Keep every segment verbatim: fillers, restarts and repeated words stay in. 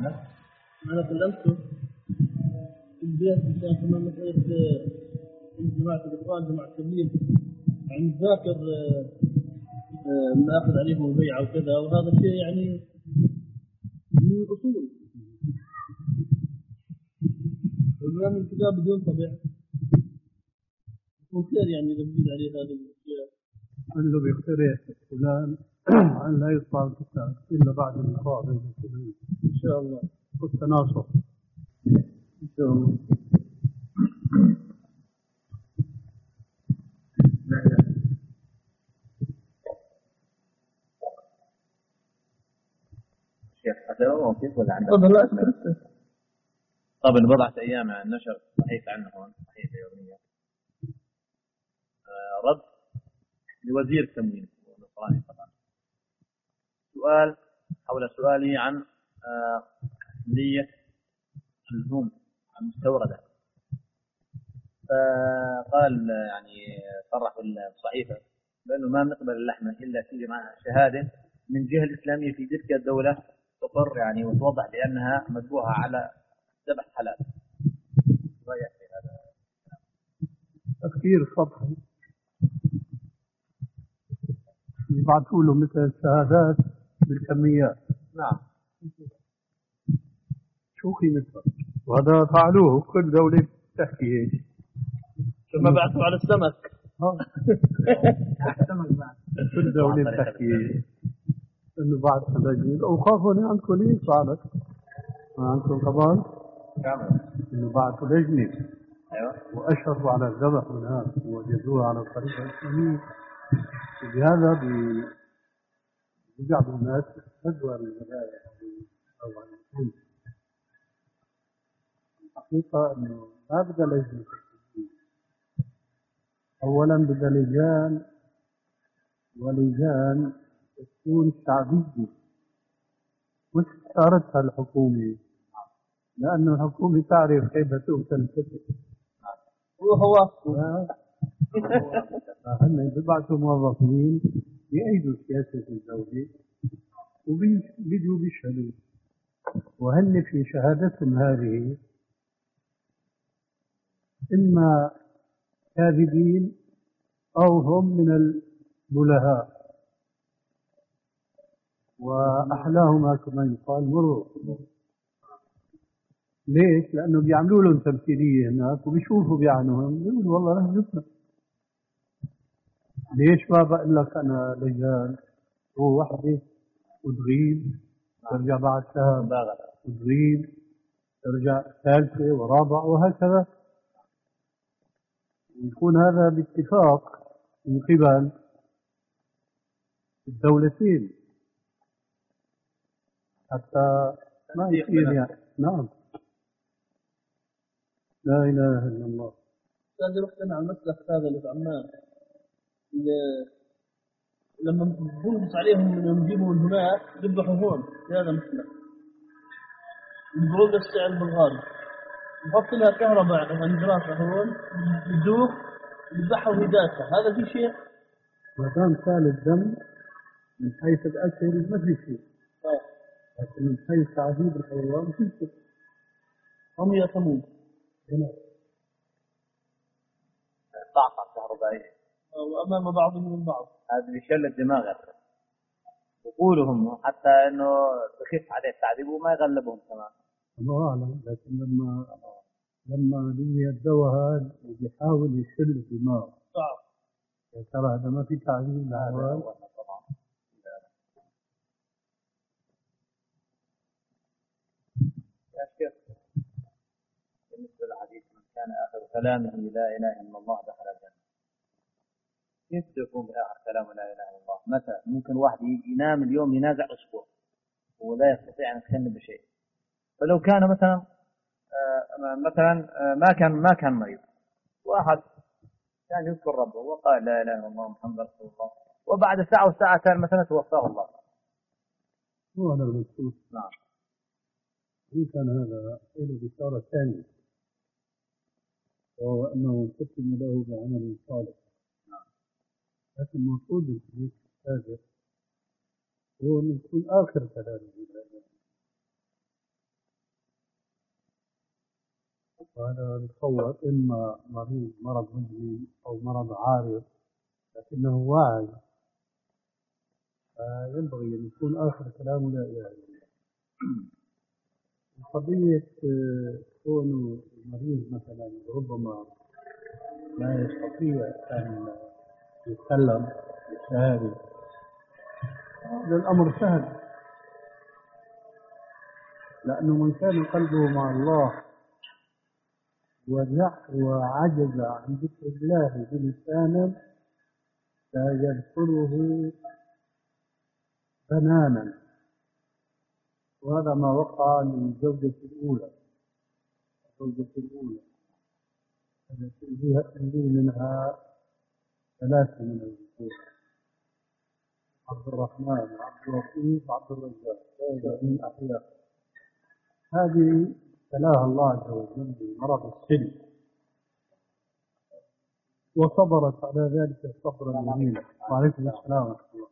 أنا كلمته في البيت عشان كمان مثل جماعة الإخوان جماعة التبليغ يعني ذاكر ناخذ عليهم البيعة وكذا، وهذا الشيء يعني من الأصول والآن الكتاب بدون طبع يكون خير يعني إذا بيجي عليه هذه الأشياء. أنه بيقترح فلان أن لا يطبع الكتاب إلا بعد اللقاء بين المسلمين إن شاء الله والتناصر إن شاء الله. شيخ هذا موقف ولا عندك؟ تفضل. لا قبل بضعة أيام عن نشر صحيفة عنه هون صحيفة يومية آه رد لوزير التموين النصراني طبعا، سؤال حول سؤالي عن عملية آه اللحوم المستوردة. فقال يعني صرح الصحيفة بأنه ما نقبل اللحمة إلا في معها شهادة من جهة الإسلامية في تلك الدولة تقر يعني وتوضح بأنها مذبوحة على ذبح حلال. رأيك في هذا؟ تفكير سطحي. يبعثوا له مثل الشهادات بالكميات. نعم. شو قيمتها؟ وهذا فعلوه كل دولة تحكي هيك. ثم بعثوا على السمك. السمك بعد. كل دولة تحكي هيك. إنه بعد سلاجين أوقافهم عندكم ليه فعلت؟ عندكم كمان؟ كامل. إنه بعثوا لجنة. أيوة. وأشرفوا على الذبح منها ووجدوها على الطريقة الإسلامية. بهذا بيجعلوا الناس تدور الولاية أو عن الحكم. الحقيقة إنه ما بدها لجنة. أولا بدها لجان ولجان تكون شعبية مش اختارتها الحكومة، لأنه الحكومة تعرف كيف تؤتى الفتح. هو هن بيبعثوا موظفين يأيدوا سياسة الدولة وبيجوا بيشهدوا، وهن في شهادتهم هذه إما كاذبين أو هم من البلهاء، وأحلاهما كما يقال مروا. ليش؟ لأنه بيعملوا لهم تمثيلية هناك وبيشوفوا بيعنوهم بيقولوا والله رح جبنا. ليش ما بقول لك أنا لجان هو وحدة وتغيب ترجع بعد شهر وتغيب ترجع ثالثة ورابعة وهكذا، ويكون هذا باتفاق من قبل الدولتين حتى ما يصير يعني. نعم. لا إله إلا الله. هذا رحت أنا على المسلك هذا اللي في عمان، لما بنقص عليهم من نجيبهم من هناك يذبحوا هون في هذا المسلك ينظرون للسعر بالغالي، نحط لها كهرباء عند راسها هون يدوخ يذبحها ويدافع. هذا في شيء ما دام سال الدم من حيث الأكل ما في شيء، لكن من حيث تعذيب الحيوان في شيء. هم يأثمون. طاقة كهربائية وأمام بعضهم من بعض. هذا بيشل الدماغ وقولهم حتى إنه بخف عليه التعذيب وما يغلبهم كمان. الله أعلم. لكن لما لما بيجي الدواء هذا وبيحاول يشل الدماغ صعب. يا ترى هذا ما في تعذيب للحيوان؟ يا شيخ بالنسبة للحديث من كان آخر كلامه لا إله إلا الله دخل الجنة، كيف يكون بآخر كلامه لا إله إلا الله؟ متى ممكن واحد ينام اليوم ينازع أسبوع ولا يستطيع أن يتكلم بشيء؟ فلو كان مثلا آه مثلا آه ما كان ما كان مريض، واحد كان يذكر ربه وقال لا إله إلا الله محمد رسول الله، وبعد ساعة وساعتين مثلا توفاه الله. هو هذا المقصود. نعم. إن كان هذا له بشارة ثانية، وهو أنه ختم له بعمل صالح. لكن المقصود بالحديث هذا هو أن يكون آخر كلامه. وهذا نتصور إما مريض مرض مزمن أو مرض عارض لكنه واعي، فينبغي أن يكون آخر كلامه لا إله إلا الله. قضية كونه المريض مثلا ربما لا يستطيع أن يتكلم بالشهادة، هذا الأمر سهل، لأنه من كان قلبه مع الله وعجز عن ذكر الله بلسانه لا يذكره بنانا، وهذا ما وقع للزوجة الأولى. الزوجة الأولى التي لي منها ثلاثة من الذكور: عبد الرحمن وعبد اللطيف وعبد الرزاق، من أحياء. هذه ابتلاها الله عز وجل بمرض السن، وصبرت على ذلك صبرا جميلا. وعليكم السلام ورحمة الله.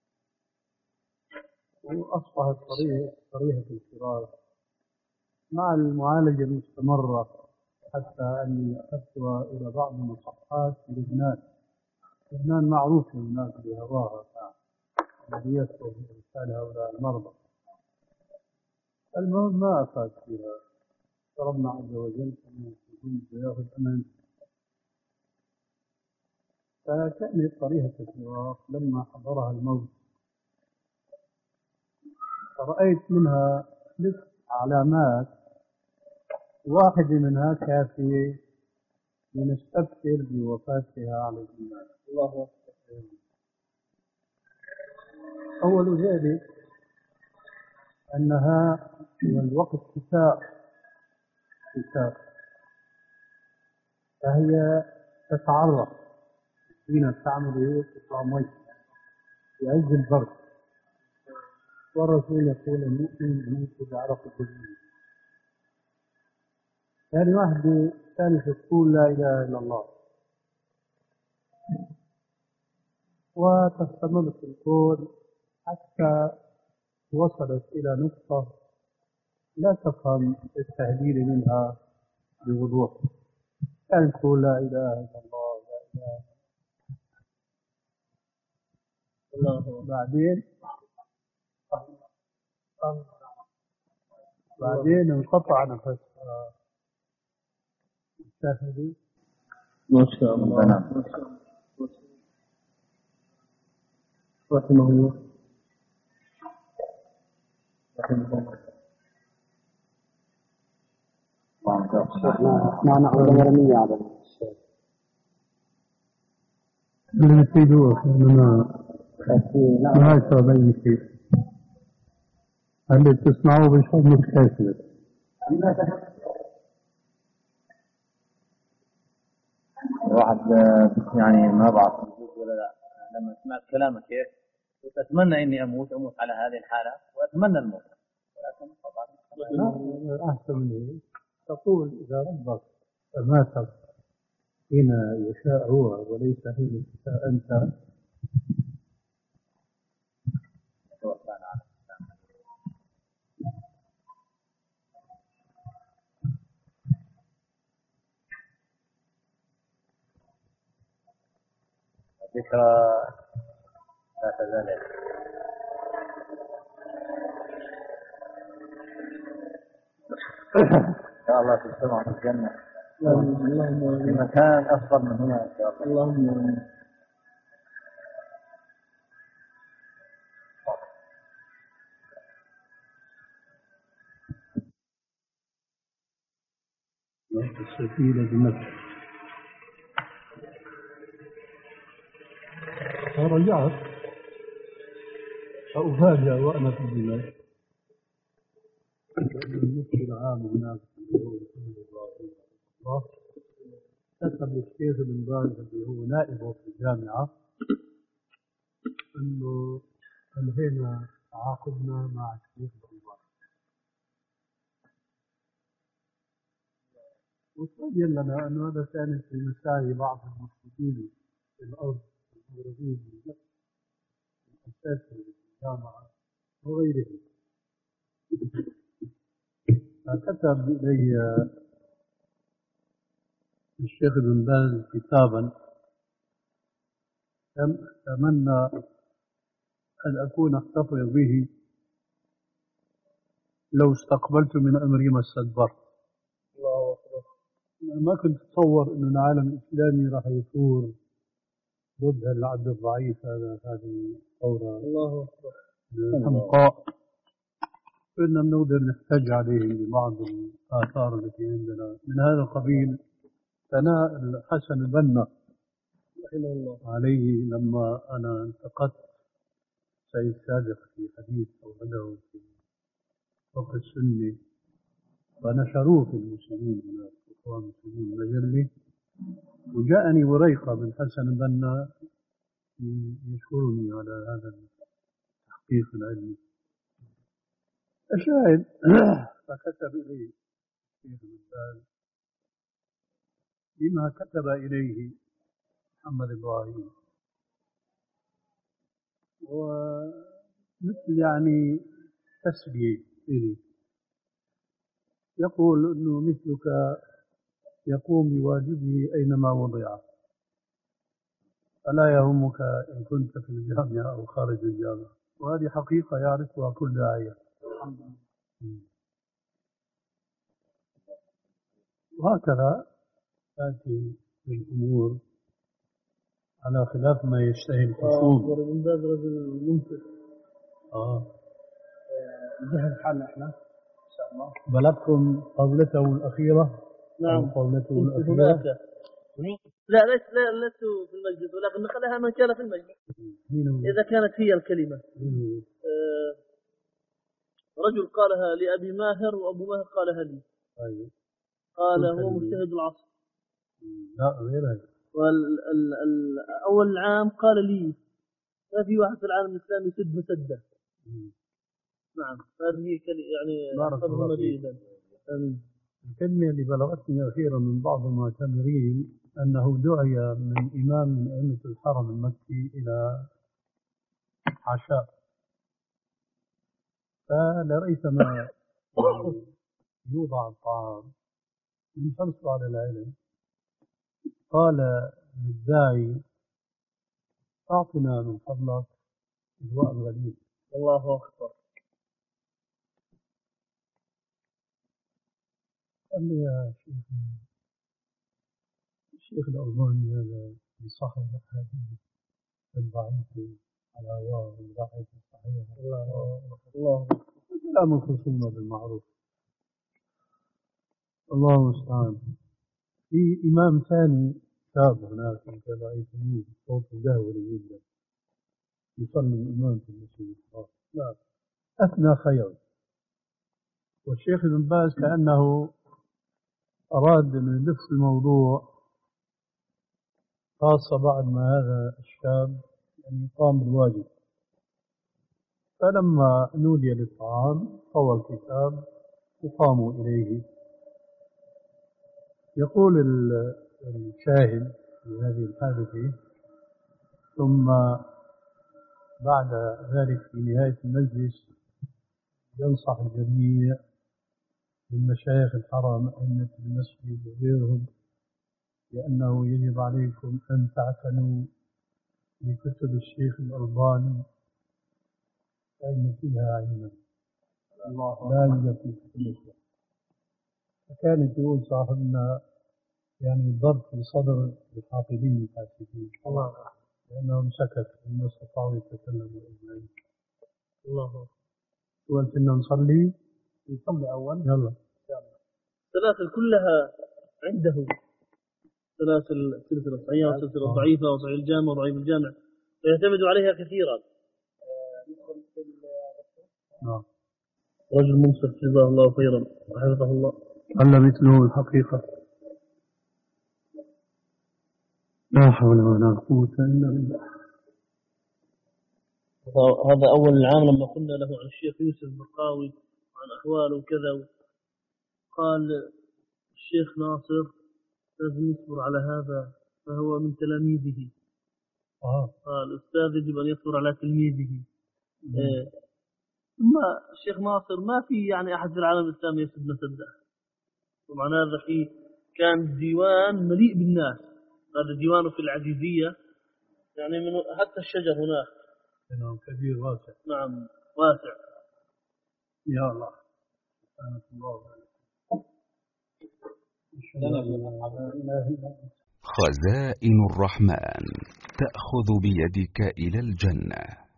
وأصبحت صريحة صريحة الفراق مع المعالجة المستمرة، حتى أني أخذتها إلى بعض المصحات في لبنان. لبنان معروف هناك بهواها الذي يسوى في إرسال هؤلاء المرضى. المهم ما أفاد فيها، ربنا عز وجل أن يكون ويأخذ أمان. فكانت صريحة الفراق لما حضرها الموت، فرأيت منها ثلاث علامات، واحدة منها كافية لنستبشر بوفاتها على الإيمان. الله أكبر. أول ذلك أنها والوقت كتاب كتاب فهي تتعرف حين تعمل هي تطعمي في عز البرد، والرسول يقول المؤمن يموت بعرف الجبين. ثاني واحدة ثالثة تقول لا إله إلا الله، وتستمر في القول حتى وصلت إلى نقطة لا تفهم التهليل منها بوضوح، كانت تقول لا إله إلا الله لا إله إلا الله. بعدين بعدين انقطع نفسها. شاهدوا ما شاء الله ما شاء الله رحمه الله رحمه الله. ما نعود مرمية على الشيء اللي يفيدوه ما ما يسوى أي شيء. اللي تسمعوه بشوف مش كافي. واحد يعني ما بعرف ولا لا، لما سمعت كلامك هيك كنت أتمنى إني أموت أموت على هذه الحالة وأتمنى الموت، ولكن طبعا أحسن من هيك تقول إذا ربك مات حين يشاء هو وليس حين تشاء أنت. ذكرى لا تزال. إن شاء الله تجتمع في الجنة في مكان أفضل من هنا إن شاء الله. اللهم السفينة بمكة. فرجعت فأفاجأ وأنا في البلاد المفتي العام هناك الله كتب الشيخ بن باز اللي هو نائبه في الجامعة أنه أنهينا تعاقدنا مع الشيخ بن باز، وتبين لنا أنه هذا كان في مساعي بعض المسلمين في الأرض المغربية من الأساس الجامعة وغيره. فكتب إلي الشيخ ابن باز كتابا أتمنى أن أكون أحتفظ به لو استقبلت من أمري ما استدبرت. الله أكبر. ما كنت أتصور أن العالم الإسلامي راح يثور ضد العبد الضعيف هذا، هذه الثورة الله أكبر. الحمقاء. كنا نقدر نحتج عليه ببعض الآثار التي عندنا من هذا القبيل. ثناء الحسن البنا رحمه الله عليه لما أنا انتقدت سيد سابق في حديث أوله في فقه السنة ونشروه في المسلمين هناك إخوان المسلمين مجلة، وجاءني وريقة من حسن البنا يشكرني على هذا التحقيق العلمي. الشاهد فكتب إليه الشيخ ابن باز بما كتب إليه محمد إبراهيم، ومثل يعني تسلية إليه، يقول أنه مثلك يقوم بواجبه أينما وضع، فلا يهمك إن كنت في الجامعة أو خارج الجامعة، وهذه حقيقة يعرفها كل داعية. وهكذا تأتي الأمور على خلاف ما يشتهي الخصوم. ابن باز رجل منصف. آه. نجهز حالنا احنا ان شاء الله. بلغكم قولته الأخيرة؟ نعم قولته الأخيرة. هناك. لا ليس لا لست في المجلس، ولكن نقلها من كان في المجلس إذا كانت هي الكلمة. آه رجل قالها لأبي ماهر وأبو ماهر قالها لي. أيوه. قال هو مجتهد العصر. لا غير هذا. والأول العام قال لي ما في واحد في العالم الإسلامي يسد مسدة. نعم هذه يعني أفضل جيدا. الكلمة اللي بلغتني أخيرا من بعض المعتمرين أنه دعي من إمام من أئمة الحرم المكي إلى عشاء، فلريثما يوضع الطعام من حرصه على العلم قال للداعي أعطنا من فضلك الوقت الغليل. الله أكبر. قال لي يا شيخ الشيخ الألباني هذا بصحح الأحاديث الضعيفة على هواه والضعيف الصحيح. الله كلام الخصومة بالمعروف. الله المستعان. في إمام ثاني شاب هناك كان رأيته صوته جهوري جدا يصلي الإمام في المسجد الحرام. لا أثنى خير. والشيخ ابن باز كأنه أراد أن يلف الموضوع، خاصة بعد ما هذا الشاب يعني قام بالواجب. فلما نودي للطعام طوى الكتاب وقاموا إليه. يقول الشاهد في هذه الحادثة ثم بعد ذلك في نهاية المجلس ينصح الجميع من مشايخ الحرم أئمة المسجد وغيرهم لأنه يجب عليكم أن تعتنوا بكتب الشيخ الألباني فإن فيها علما لا يوجد في كتبه. فكانت يقول صاحبنا يعني ضرب في صدر الحافظين الحاسدين لأنهم سكت وما استطاعوا يتكلموا إجمعين. الله. قلت إنه نصلي نصلي أول يلا. السلاسل كلها عنده، سلاسل سلسلة صحيحة وسلسلة ضعيفة وصحيح الجامع وضعيف الجامع، فيعتمد عليها كثيرا. نعم. رجل منصف جزاه الله خيرا وحفظه الله. على مثله الحقيقة. لا حول ولا قوة إلا بالله. هذا أول العام لما قلنا له عن الشيخ يوسف البرقاوي عن أحواله وكذا، قال الشيخ ناصر لازم يصبر على هذا فهو من تلاميذه. آه. قال الأستاذ يجب أن يصبر على تلميذه. إيه. ثم الشيخ ناصر ما في يعني أحد في العالم الإسلامي يسد مسده، ومعنى هذا في كان ديوان مليء بالناس. هذا ديوانه في العزيزية، يعني من حتى الشجر هناك نعم كبير واسع. نعم واسع. يا الله سبحانك الله. خزائن الرحمن تأخذ بيدك إلى الجنة.